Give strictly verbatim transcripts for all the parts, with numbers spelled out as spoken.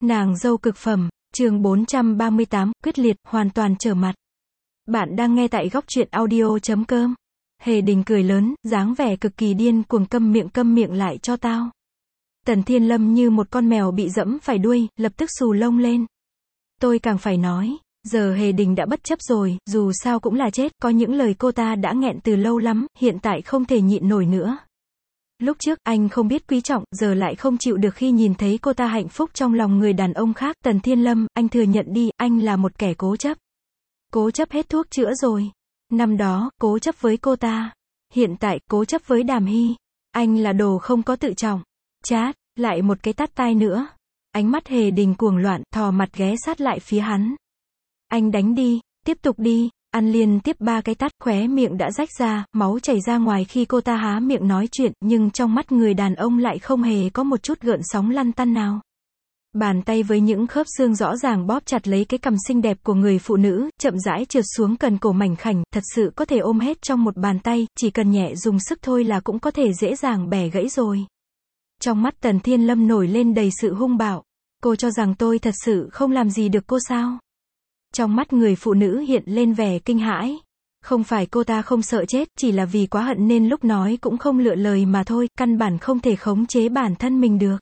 Nàng dâu cực phẩm, chương bốn trăm ba mươi tám, quyết liệt, hoàn toàn trở mặt. Bạn đang nghe tại góc truyện audio.com. Hề Đình cười lớn, dáng vẻ cực kỳ điên cuồng, câm miệng câm miệng lại cho tao. Tần Thiên Lâm như một con mèo bị dẫm phải đuôi, lập tức xù lông lên. Tôi càng phải nói, giờ Hề Đình đã bất chấp rồi, dù sao cũng là chết, có những lời cô ta đã nghẹn từ lâu lắm, hiện tại không thể nhịn nổi nữa. Lúc trước, anh không biết quý trọng, giờ lại không chịu được khi nhìn thấy cô ta hạnh phúc trong lòng người đàn ông khác. Tần Thiên Lâm, anh thừa nhận đi, anh là một kẻ cố chấp. Cố chấp hết thuốc chữa rồi. Năm đó, cố chấp với cô ta. Hiện tại, cố chấp với Đàm Hy. Anh là đồ không có tự trọng. Chát, lại một cái tát tai nữa. Ánh mắt Hề Đình cuồng loạn, thò mặt ghé sát lại phía hắn. Anh đánh đi, tiếp tục đi. Ăn liên tiếp ba cái tát, khóe miệng đã rách ra, máu chảy ra ngoài khi cô ta há miệng nói chuyện, nhưng trong mắt người đàn ông lại không hề có một chút gợn sóng lăn tăn nào. Bàn tay với những khớp xương rõ ràng bóp chặt lấy cái cằm xinh đẹp của người phụ nữ, chậm rãi trượt xuống cần cổ mảnh khảnh, thật sự có thể ôm hết trong một bàn tay, chỉ cần nhẹ dùng sức thôi là cũng có thể dễ dàng bẻ gãy rồi. Trong mắt Tần Thiên Lâm nổi lên đầy sự hung bạo. Cô cho rằng tôi thật sự không làm gì được cô sao? Trong mắt người phụ nữ hiện lên vẻ kinh hãi. Không phải cô ta không sợ chết, chỉ là vì quá hận nên lúc nói cũng không lựa lời mà thôi, căn bản không thể khống chế bản thân mình được.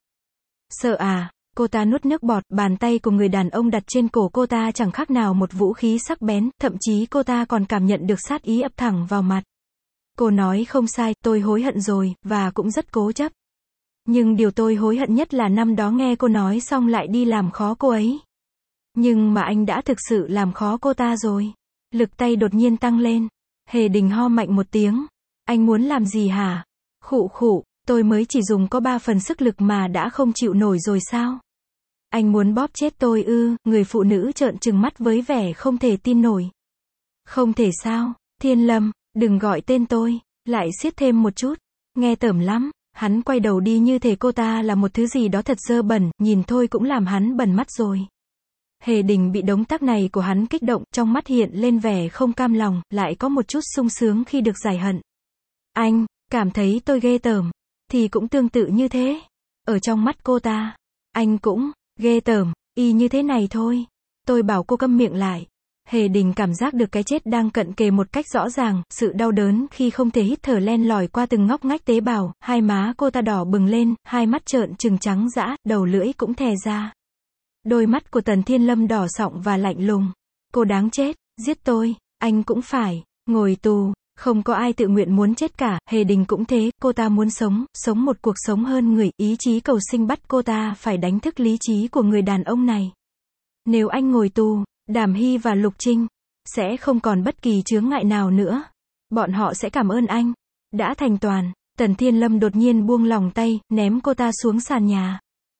Sợ à? Cô ta nuốt nước bọt, bàn tay của người đàn ông đặt trên cổ cô ta chẳng khác nào một vũ khí sắc bén, thậm chí cô ta còn cảm nhận được sát ý ập thẳng vào mặt. Cô nói không sai, tôi hối hận rồi, và cũng rất cố chấp. Nhưng điều tôi hối hận nhất là năm đó nghe cô nói xong lại đi làm khó cô ấy. Nhưng mà anh đã thực sự làm khó cô ta rồi. Lực tay đột nhiên tăng lên. Hề Đình ho mạnh một tiếng. Anh muốn làm gì hả? Khụ khụ, tôi mới chỉ dùng có ba phần sức lực mà đã không chịu nổi rồi sao? Anh muốn bóp chết tôi ư? Người phụ nữ trợn trừng mắt với vẻ không thể tin nổi. Không thể sao? Thiên Lâm, đừng gọi tên tôi. Lại siết thêm một chút. Nghe tởm lắm. Hắn quay đầu đi như thể cô ta là một thứ gì đó thật dơ bẩn, nhìn thôi cũng làm hắn bẩn mắt rồi. Hề Đình bị động tác này của hắn kích động, trong mắt hiện lên vẻ không cam lòng, lại có một chút sung sướng khi được giải hận. Anh, cảm thấy tôi ghê tởm, thì cũng tương tự như thế. Ở trong mắt cô ta, anh cũng, ghê tởm, y như thế này thôi. Tôi bảo cô câm miệng lại. Hề Đình cảm giác được cái chết đang cận kề một cách rõ ràng, sự đau đớn khi không thể hít thở len lỏi qua từng ngóc ngách tế bào, hai má cô ta đỏ bừng lên, hai mắt trợn trừng trắng dã, đầu lưỡi cũng thè ra. Đôi mắt của Tần Thiên Lâm đỏ sọng và lạnh lùng. Cô đáng chết, giết tôi, anh cũng phải, ngồi tù, không có ai tự nguyện muốn chết cả, Hề Đình cũng thế, cô ta muốn sống, sống một cuộc sống hơn người, ý chí cầu sinh bắt cô ta phải đánh thức lý trí của người đàn ông này. Nếu anh ngồi tù, Đàm Hy và Lục Trinh sẽ không còn bất kỳ chướng ngại nào nữa. Bọn họ sẽ cảm ơn anh. Đã thành toàn. Tần Thiên Lâm đột nhiên buông lỏng tay, ném cô ta xuống sàn nhà.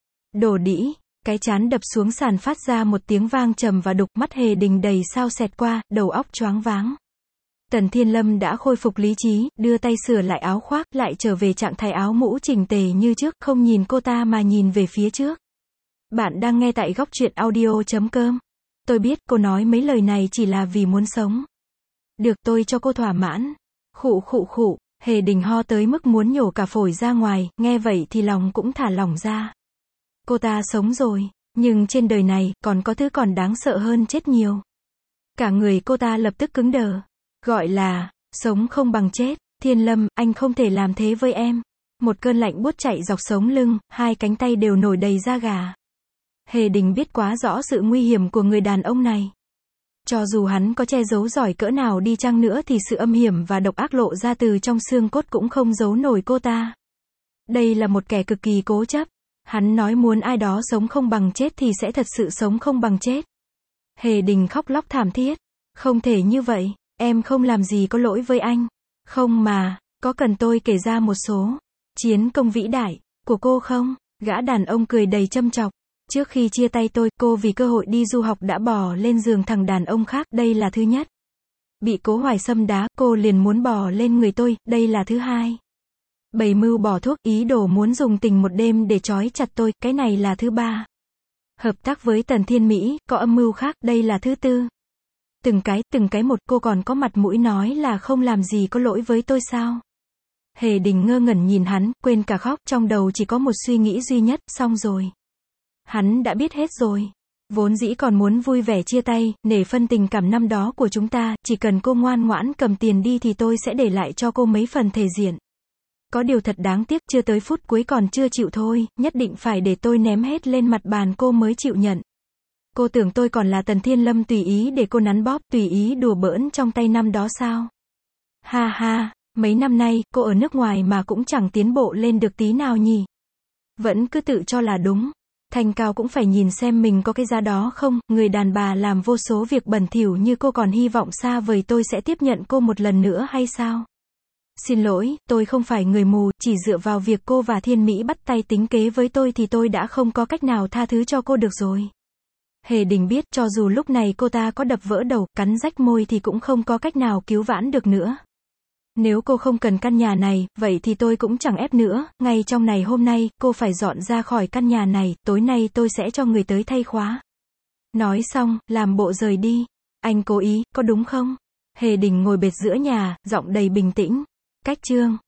Đồ đĩ. Cái chán đập xuống sàn phát ra một tiếng vang trầm và đục, mắt Hề Đình đầy sao xẹt qua, đầu óc choáng váng. Tần Thiên Lâm đã khôi phục lý trí, đưa tay sửa lại áo khoác, lại trở về trạng thái áo mũ chỉnh tề như trước, không nhìn cô ta mà nhìn về phía trước. Bạn đang nghe tại góc truyện audio.com. Tôi biết, cô nói mấy lời này chỉ là vì muốn sống. Được, tôi cho cô thỏa mãn. Khụ khụ khụ, Hề Đình ho tới mức muốn nhổ cả phổi ra ngoài, nghe vậy thì lòng cũng thả lỏng ra. Cô ta sống rồi, nhưng trên đời này, còn có thứ còn đáng sợ hơn chết nhiều. Cả người cô ta lập tức cứng đờ. Gọi là, sống không bằng chết. Thiên Lâm, anh không thể làm thế với em. Một cơn lạnh buốt chạy dọc sống lưng, hai cánh tay đều nổi đầy da gà. Hề Đình biết quá rõ sự nguy hiểm của người đàn ông này. Cho dù hắn có che giấu giỏi cỡ nào đi chăng nữa thì sự âm hiểm và độc ác lộ ra từ trong xương cốt cũng không giấu nổi cô ta. Đây là một kẻ cực kỳ cố chấp. Hắn nói muốn ai đó sống không bằng chết thì sẽ thật sự sống không bằng chết. Hề Đình khóc lóc thảm thiết. Không thể như vậy, em không làm gì có lỗi với anh. Không mà, có cần tôi kể ra một số chiến công vĩ đại của cô không? Gã đàn ông cười đầy châm chọc. Trước khi chia tay tôi, cô vì cơ hội đi du học đã bò lên giường thằng đàn ông khác, đây là thứ nhất. Bị Cố Hoài Sâm đá, cô liền muốn bò lên người tôi, đây là thứ hai. Bày mưu bỏ thuốc, ý đồ muốn dùng tình một đêm để trói chặt tôi, cái này là thứ ba. Hợp tác với Tần Thiên Mỹ, có âm mưu khác, đây là thứ tư. Từng cái, từng cái một, cô còn có mặt mũi nói là không làm gì có lỗi với tôi sao? Hề Đình ngơ ngẩn nhìn hắn, quên cả khóc, trong đầu chỉ có một suy nghĩ duy nhất, xong rồi. Hắn đã biết hết rồi. Vốn dĩ còn muốn vui vẻ chia tay, nể phân tình cảm năm đó của chúng ta, chỉ cần cô ngoan ngoãn cầm tiền đi thì tôi sẽ để lại cho cô mấy phần thể diện. Có điều thật đáng tiếc, chưa tới phút cuối còn chưa chịu thôi, nhất định phải để tôi ném hết lên mặt bàn cô mới chịu nhận. Cô tưởng tôi còn là Tần Thiên Lâm tùy ý để cô nắn bóp, tùy ý đùa bỡn trong tay năm đó sao? Ha ha, mấy năm nay, cô ở nước ngoài mà cũng chẳng tiến bộ lên được tí nào nhỉ? Vẫn cứ tự cho là đúng. Thanh cao cũng phải nhìn xem mình có cái giá đó không, người đàn bà làm vô số việc bẩn thỉu như cô còn hy vọng xa vời tôi sẽ tiếp nhận cô một lần nữa hay sao? Xin lỗi, tôi không phải người mù, chỉ dựa vào việc cô và Thiên Mỹ bắt tay tính kế với tôi thì tôi đã không có cách nào tha thứ cho cô được rồi. Hề Đình biết, cho dù lúc này cô ta có đập vỡ đầu, cắn rách môi thì cũng không có cách nào cứu vãn được nữa. Nếu cô không cần căn nhà này, vậy thì tôi cũng chẳng ép nữa, ngay trong ngày hôm nay, cô phải dọn ra khỏi căn nhà này, tối nay tôi sẽ cho người tới thay khóa. Nói xong, làm bộ rời đi. Anh cố ý, có đúng không? Hề Đình ngồi bệt giữa nhà, giọng đầy bình tĩnh. Cách chương